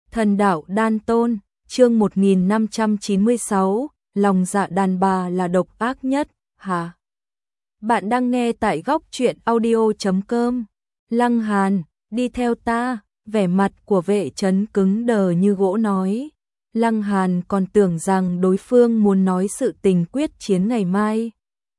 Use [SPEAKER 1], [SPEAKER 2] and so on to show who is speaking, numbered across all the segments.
[SPEAKER 1] Thần đạo đan tôn, chương 1596, lòng dạ đàn bà là độc ác nhất, hả? Bạn đang nghe tại góc truyện audio.com. Lăng Hàn, đi theo ta, vẻ mặt của Vệ Chấn cứng đờ như gỗ nói. Lăng Hàn còn tưởng rằng đối phương muốn nói sự tình quyết chiến ngày mai.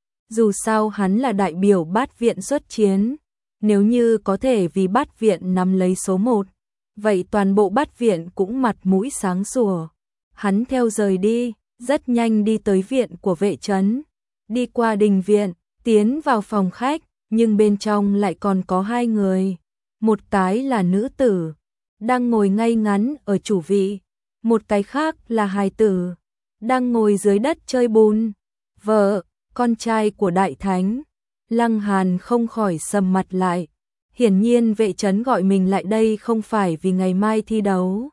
[SPEAKER 1] Dù sao hắn là đại biểu Bát Viện xuất chiến, nếu như có thể vì Bát Viện nắm lấy số 1, vậy toàn bộ Bát Viện cũng mặt mũi sáng sủa. Hắn theo rời đi, rất nhanh đi tới viện của Vệ Chấn, đi qua đình viện, tiến vào phòng khách, nhưng bên trong lại còn có hai người. Một cái là nữ tử, đang ngồi ngay ngắn ở chủ vị, một cái khác là hài tử, đang ngồi dưới đất chơi bùn. Vợ, con trai của Đại Thánh. Lăng Hàn không khỏi sầm mặt lại. Hiển nhiên Vệ Chấn gọi mình lại đây không phải vì ngày mai thi đấu,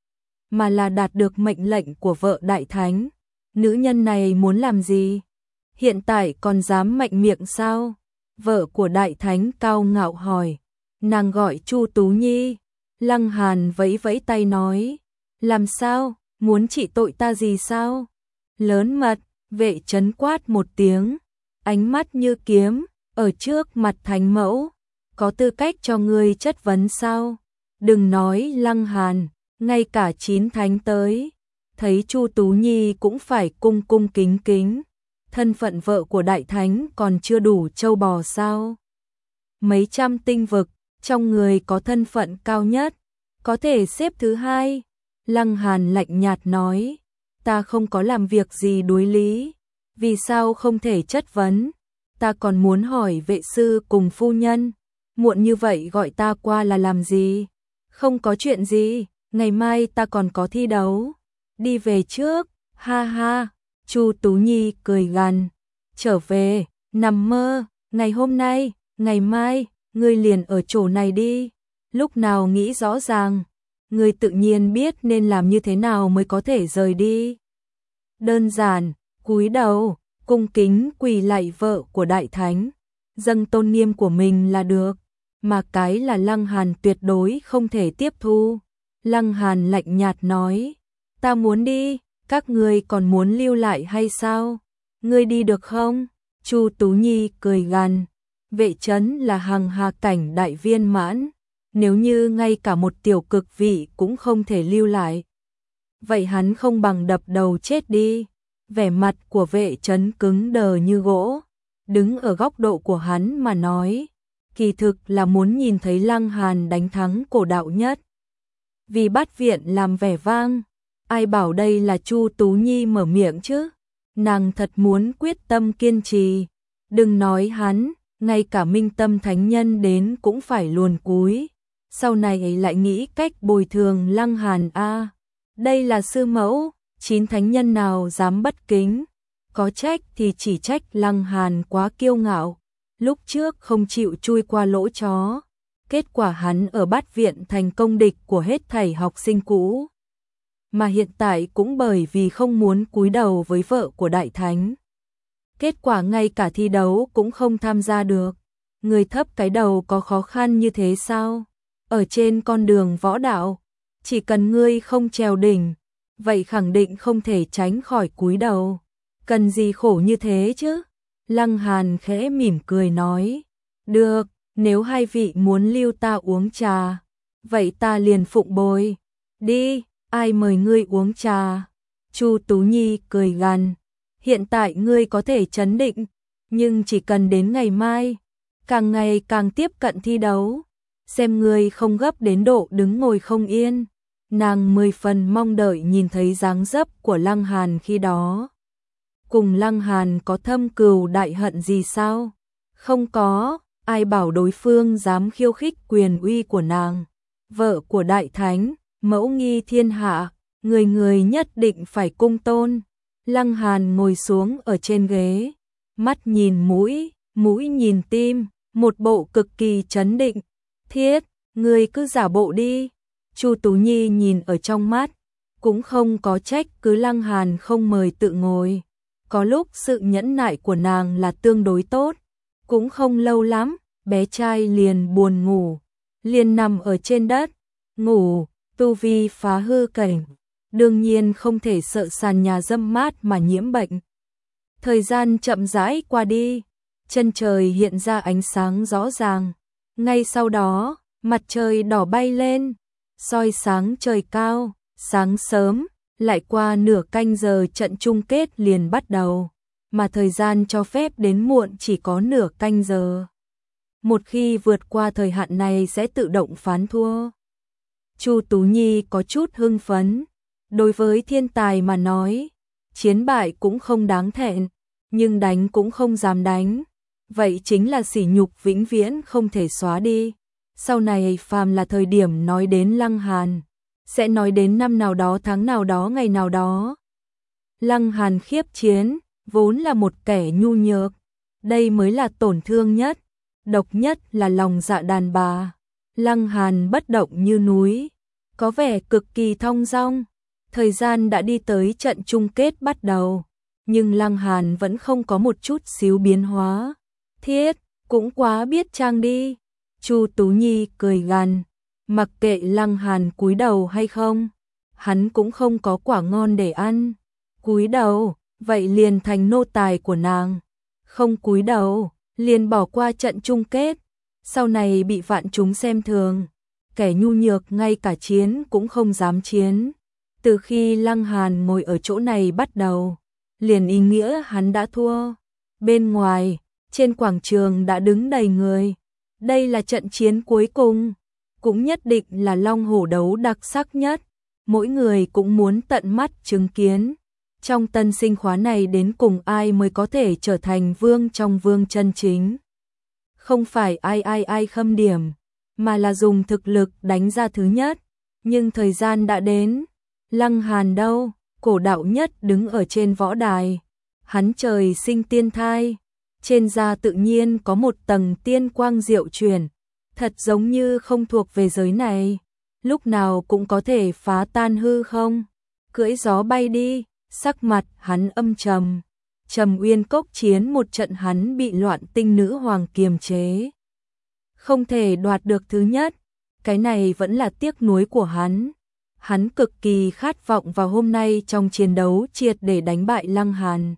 [SPEAKER 1] mà là đạt được mệnh lệnh của vợ Đại Thánh. Nữ nhân này muốn làm gì? Hiện tại còn dám mạnh miệng sao? Vợ của Đại Thánh cao ngạo hỏi. Nàng gọi Chu Tú Nhi. Lăng Hàn vẫy vẫy tay nói. Làm sao? Muốn trị tội ta gì sao? Lớn mật, Vệ Chấn quát một tiếng, ánh mắt như kiếm, ở trước mặt Thánh mẫu, có tư cách cho ngươi chất vấn sao? Đừng nói Lăng Hàn, ngay cả 9 thánh tới, thấy Chu Tú Nhi cũng phải cung cung kính kính. Thân phận vợ của Đại Thánh còn chưa đủ châu bò sao? Mấy trăm tinh vực, trong người có thân phận cao nhất, có thể xếp thứ hai. Lăng Hàn lạnh nhạt nói, ta không có làm việc gì đối lý, vì sao không thể chất vấn? Ta còn muốn hỏi vệ sư cùng phu nhân, muộn như vậy gọi ta qua là làm gì? Không có chuyện gì, ngày mai ta còn có thi đấu. Đi về trước, ha ha. Chu Tú Nhi cười gằn, trở về, nằm mơ, ngày hôm nay, ngày mai, ngươi liền ở chỗ này đi. Lúc nào nghĩ rõ ràng, ngươi tự nhiên biết nên làm như thế nào mới có thể rời đi. Đơn giản, cúi đầu, cung kính quỳ lạy vợ của Đại Thánh, dâng tôn nghiêm của mình là được, mà cái là Lăng Hàn tuyệt đối không thể tiếp thu. Lăng Hàn lạnh nhạt nói, ta muốn đi, các ngươi còn muốn lưu lại hay sao? Ngươi đi được không? Chu Tú Nhi cười gằn, Vệ Chấn là hằng hà cảnh đại viên mãn, nếu như ngay cả một tiểu cực vị cũng không thể lưu lại, vậy hắn không bằng đập đầu chết đi. Vẻ mặt của Vệ Chấn cứng đờ như gỗ, đứng ở góc độ của hắn mà nói, kỳ thực là muốn nhìn thấy Lăng Hàn đánh thắng Cổ Đạo Nhất. Vì Bát Viện làm vẻ vang, ai bảo đây là Chu Tú Nhi mở miệng chứ? Nàng thật muốn quyết tâm kiên trì. Đừng nói hắn, ngay cả Minh Tâm Thánh Nhân đến cũng phải luồn cúi. Sau này lại nghĩ cách bồi thường Lăng Hàn a. Đây là sư mẫu, 9 thánh nhân nào dám bất kính? Có trách thì chỉ trách Lăng Hàn quá kiêu ngạo, lúc trước không chịu chui qua lỗ chó. Kết quả hắn ở Bát Viện thành công địch của hết thảy học sinh cũ, mà hiện tại cũng bởi vì không muốn cúi đầu với vợ của Đại Thánh, kết quả ngay cả thi đấu cũng không tham gia được. Người thấp cái đầu có khó khăn như thế sao? Ở trên con đường võ đạo, chỉ cần ngươi không trèo đỉnh, vậy khẳng định không thể tránh khỏi cúi đầu. Cần gì khổ như thế chứ? Lăng Hàn khẽ mỉm cười nói, được, nếu hai vị muốn lưu ta uống trà, vậy ta liền phụng bồi. Đi, ai mời ngươi uống trà? Chu Tú Nhi cười gằn, hiện tại ngươi có thể trấn định, nhưng chỉ cần đến ngày mai, càng ngày càng tiếp cận thi đấu, xem ngươi không gấp đến độ đứng ngồi không yên. Nàng 10 phần mong đợi nhìn thấy dáng dấp của Lăng Hàn khi đó. Cùng Lăng Hàn có thâm cừu đại hận gì sao? Không có, ai bảo đối phương dám khiêu khích quyền uy của nàng. Vợ của Đại Thánh, mẫu nghi thiên hạ, người người nhất định phải cung tôn. Lăng Hàn ngồi xuống ở trên ghế, mắt nhìn mũi, mũi nhìn tim, một bộ cực kỳ trấn định. Thiết, người cứ giả bộ đi. Chu Tú Nhi nhìn ở trong mắt, cũng không có trách cứ Lăng Hàn không mời tự ngồi. Có lúc sự nhẫn nại của nàng là tương đối tốt, cũng không lâu lắm, bé trai liền buồn ngủ, liền nằm ở trên đất, ngủ, tu vi phá hư cảnh, đương nhiên không thể sợ sàn nhà râm mát mà nhiễm bệnh. Thời gian chậm rãi qua đi, chân trời hiện ra ánh sáng rõ ràng. Ngay sau đó, mặt trời đỏ bay lên, soi sáng trời cao. Sáng sớm, lại qua nửa canh giờ trận chung kết liền bắt đầu, mà thời gian cho phép đến muộn chỉ có nửa canh giờ. Một khi vượt qua thời hạn này sẽ tự động phán thua. Chu Tú Nhi có chút hưng phấn. Đối với thiên tài mà nói, chiến bại cũng không đáng thẹn, nhưng đánh cũng không dám đánh. Vậy chính là sỉ nhục vĩnh viễn không thể xóa đi. Sau này phàm là thời điểm nói đến Lăng Hàn, sẽ nói đến năm nào đó, tháng nào đó, ngày nào đó. Lăng Hàn khiếp chiến, vốn là một kẻ nhu nhược. Đây mới là tổn thương nhất, độc nhất là lòng dạ đàn bà. Lăng Hàn bất động như núi, có vẻ cực kỳ thong dong. Thời gian đã đi tới trận chung kết bắt đầu, nhưng Lăng Hàn vẫn không có một chút xíu biến hóa. Thiết, cũng quá biết trang đi. Chu Tú Nhi cười gằn, mặc kệ Lăng Hàn cúi đầu hay không, hắn cũng không có quả ngon để ăn. Cúi đầu, vậy liền thành nô tài của nàng. Không cúi đầu, liền bỏ qua trận chung kết. Sau này bị vạn chúng xem thường, kẻ nhu nhược ngay cả chiến cũng không dám chiến. Từ khi Lăng Hàn ngồi ở chỗ này bắt đầu, liền ý nghĩa hắn đã thua. Bên ngoài, trên quảng trường đã đứng đầy người. Đây là trận chiến cuối cùng, cũng nhất định là long hổ đấu đặc sắc nhất. Mỗi người cũng muốn tận mắt chứng kiến. Trong tân sinh khóa này đến cùng ai mới có thể trở thành vương trong vương chân chính. Không phải ai khâm điểm, mà là dùng thực lực đánh ra thứ nhất. Nhưng thời gian đã đến. Lăng Hàn đâu? Cổ đạo nhất đứng ở trên võ đài. Hắn trời sinh tiên thai, trên da tự nhiên có một tầng tiên quang diệu chuyển, thật giống như không thuộc về giới này, lúc nào cũng có thể phá tan hư không. Cưỡi gió bay đi, sắc mặt hắn âm trầm. Trầm Uyên Cốc chiến một trận hắn bị Loạn Tinh nữ hoàng kiềm chế, không thể đoạt được thứ nhất. Cái này vẫn là tiếc nuối của hắn. Hắn cực kỳ khát vọng vào hôm nay trong chiến đấu triệt để đánh bại Lăng Hàn,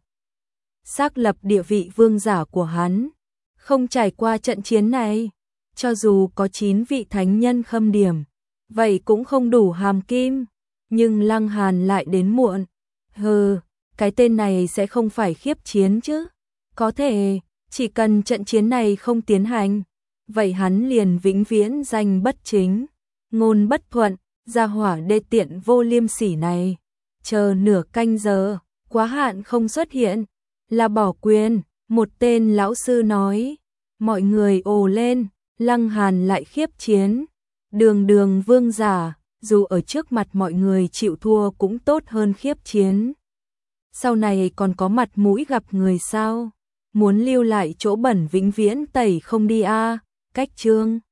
[SPEAKER 1] xác lập địa vị vương giả của hắn. Không trải qua trận chiến này, cho dù có 9 vị thánh nhân khâm điểm, vậy cũng không đủ hàm kim. Nhưng Lăng Hàn lại đến muộn. Hừ, cái tên này sẽ không phải khiếp chiến chứ? Có thể, chỉ cần trận chiến này không tiến hành, vậy hắn liền vĩnh viễn danh bất chính, ngôn bất thuận. Gia hỏa đê tiện vô liêm sỉ này, chờ nửa canh giờ, quá hạn không xuất hiện, là bỏ quyền. Một tên lão sư nói. Mọi người ồ lên. Lăng Hàn lại khiếp chiến, đường đường vương giả, dù ở trước mặt mọi người chịu thua cũng tốt hơn khiếp chiến. Sau này còn có mặt mũi gặp người sao? Muốn lưu lại chỗ bẩn vĩnh viễn tẩy không đi a. Cách chương